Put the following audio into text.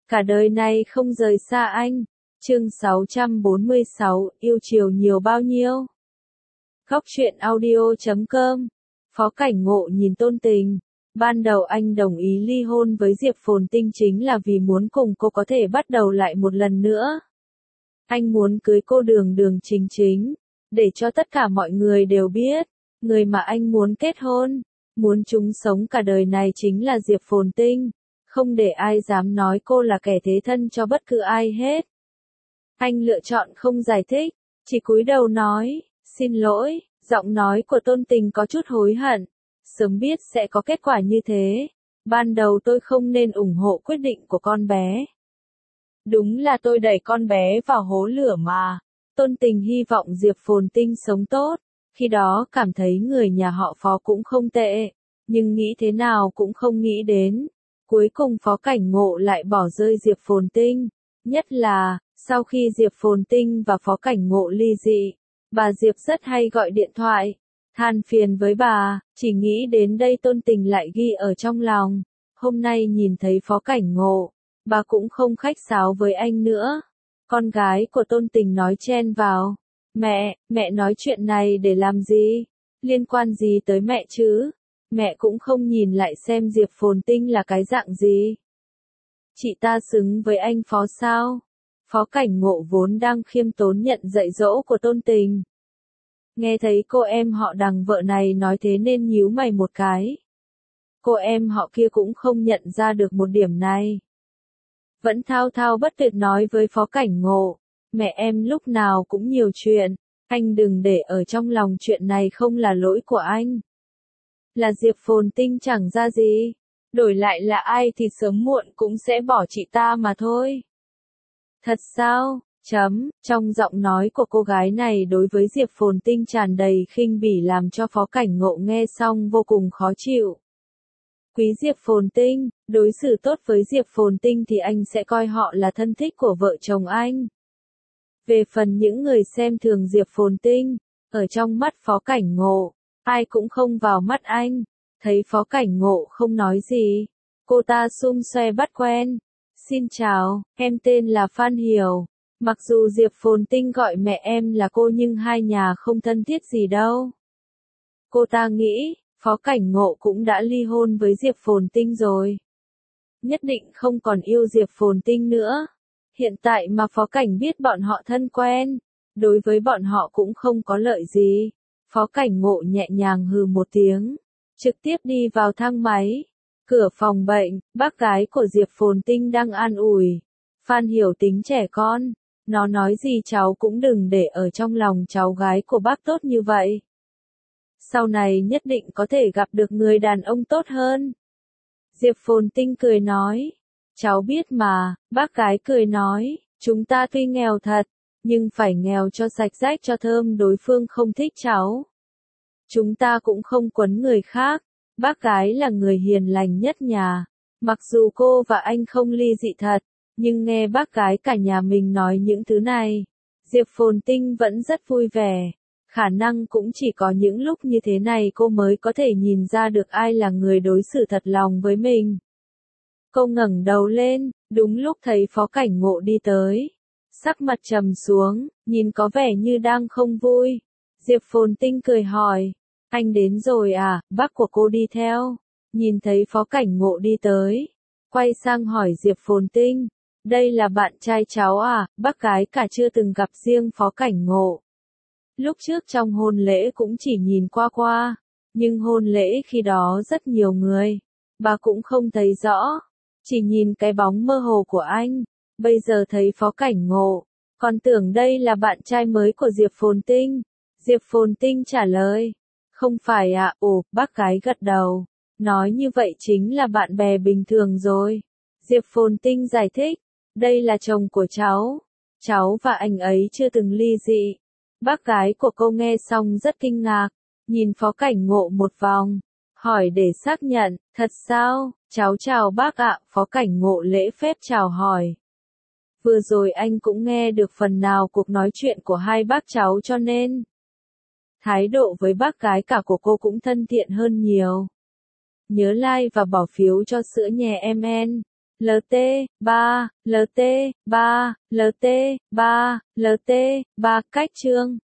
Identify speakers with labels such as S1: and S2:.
S1: cả đời này không rời xa anh. Chương 646, yêu chiều nhiều bao nhiêu? Góc truyện audio.com. Phó Cảnh Ngộ nhìn Tôn Tình. Ban đầu anh đồng ý ly hôn với Diệp Phồn Tinh chính là vì muốn cùng cô có thể bắt đầu lại một lần nữa. Anh muốn cưới cô Đường Đường Chính Chính, để cho tất cả mọi người đều biết, người mà anh muốn kết hôn, muốn chung sống cả đời này chính là Diệp Phồn Tinh, không để ai dám nói cô là kẻ thế thân cho bất cứ ai hết. Anh lựa chọn không giải thích, chỉ cúi đầu nói, xin lỗi, giọng nói của Tôn Tình có chút hối hận, sớm biết sẽ có kết quả như thế, ban đầu tôi không nên ủng hộ quyết định của con bé. Đúng là tôi đẩy con bé vào hố lửa mà. Tôn Tình hy vọng Diệp Phồn Tinh sống tốt, khi đó cảm thấy người nhà họ Phó cũng không tệ, nhưng nghĩ thế nào cũng không nghĩ đến. Cuối cùng Phó Cảnh Ngộ lại bỏ rơi Diệp Phồn Tinh, nhất là, sau khi Diệp Phồn Tinh và Phó Cảnh Ngộ ly dị, bà Diệp rất hay gọi điện thoại, than phiền với bà, chỉ nghĩ đến đây Tôn Tình lại ghi ở trong lòng. Hôm nay nhìn thấy Phó Cảnh Ngộ, bà cũng không khách sáo với anh nữa. Con gái của Tôn Tình nói chen vào, mẹ nói chuyện này để làm gì? Liên quan gì tới mẹ chứ? Mẹ cũng không nhìn lại xem Diệp Phồn Tinh là cái dạng gì. Chị ta xứng với anh Phó sao? Phó Cảnh Ngộ vốn đang khiêm tốn nhận dạy dỗ của Tôn Tình. Nghe thấy cô em họ Đằng vợ này nói thế nên nhíu mày một cái. Cô em họ kia cũng không nhận ra được một điểm này. Vẫn thao thao bất tuyệt nói với Phó Cảnh Ngộ, mẹ em lúc nào cũng nhiều chuyện, anh đừng để ở trong lòng, chuyện này không là lỗi của anh. Là Diệp Phồn Tinh chẳng ra gì, đổi lại là ai thì sớm muộn cũng sẽ bỏ chị ta mà thôi. Thật sao? Trong giọng nói của cô gái này đối với Diệp Phồn Tinh tràn đầy khinh bỉ làm cho Phó Cảnh Ngộ nghe xong vô cùng khó chịu. Quý Diệp Phồn Tinh, đối xử tốt với Diệp Phồn Tinh thì anh sẽ coi họ là thân thích của vợ chồng anh. Về phần những người xem thường Diệp Phồn Tinh, ở trong mắt Phó Cảnh Ngộ, ai cũng không vào mắt anh. Thấy Phó Cảnh Ngộ không nói gì, cô ta xum xoe bắt quen. Xin chào, em tên là Phan Hiểu. Mặc dù Diệp Phồn Tinh gọi mẹ em là cô nhưng hai nhà không thân thiết gì đâu. Cô ta nghĩ, Phó Cảnh Ngộ cũng đã ly hôn với Diệp Phồn Tinh rồi. Nhất định không còn yêu Diệp Phồn Tinh nữa. Hiện tại mà Phó Cảnh biết bọn họ thân quen, đối với bọn họ cũng không có lợi gì. Phó Cảnh Ngộ nhẹ nhàng hừ một tiếng, trực tiếp đi vào thang máy. Cửa phòng bệnh, bác gái của Diệp Phồn Tinh đang an ủi. Phan Hiểu tính trẻ con, nó nói gì cháu cũng đừng để ở trong lòng, cháu gái của bác tốt như vậy. Sau này nhất định có thể gặp được người đàn ông tốt hơn. Diệp Phồn Tinh cười nói, cháu biết mà, bác gái cười nói, chúng ta tuy nghèo thật, nhưng phải nghèo cho sạch rách cho thơm, đối phương không thích cháu. Chúng ta cũng không quấn người khác, bác gái là người hiền lành nhất nhà, mặc dù cô và anh không ly dị thật, nhưng nghe bác gái cả nhà mình nói những thứ này, Diệp Phồn Tinh vẫn rất vui vẻ. Khả năng cũng chỉ có những lúc như thế này cô mới có thể nhìn ra được ai là người đối xử thật lòng với mình. Cô ngẩng đầu lên, đúng lúc thấy Phó Cảnh Ngộ đi tới. Sắc mặt trầm xuống, nhìn có vẻ như đang không vui. Diệp Phồn Tinh cười hỏi, anh đến rồi à? Bác của cô đi theo. Nhìn thấy Phó Cảnh Ngộ đi tới, quay sang hỏi Diệp Phồn Tinh, đây là bạn trai cháu à? Bác gái cả chưa từng gặp riêng Phó Cảnh Ngộ. Lúc trước trong hôn lễ cũng chỉ nhìn qua qua, nhưng hôn lễ khi đó rất nhiều người, bà cũng không thấy rõ, chỉ nhìn cái bóng mơ hồ của anh. Bây giờ thấy Phó Cảnh Ngộ, còn tưởng đây là bạn trai mới của Diệp Phồn Tinh. Diệp Phồn Tinh trả lời, không phải ạ. Bác gái gật đầu, nói như vậy chính là bạn bè bình thường rồi. Diệp Phồn Tinh giải thích, đây là chồng của cháu và anh ấy chưa từng ly dị. Bác gái của cô nghe xong rất kinh ngạc, nhìn Phó Cảnh Ngộ một vòng, hỏi để xác nhận, thật sao? Cháu chào bác ạ. Phó Cảnh Ngộ lễ phép chào hỏi. Vừa rồi anh cũng nghe được phần nào cuộc nói chuyện của hai bác cháu cho nên thái độ với bác gái cả của cô cũng thân thiện hơn nhiều. Nhớ like và bỏ phiếu cho sữa nhè em en. LT 3, LT 3, LT 3, LT 3 cách chương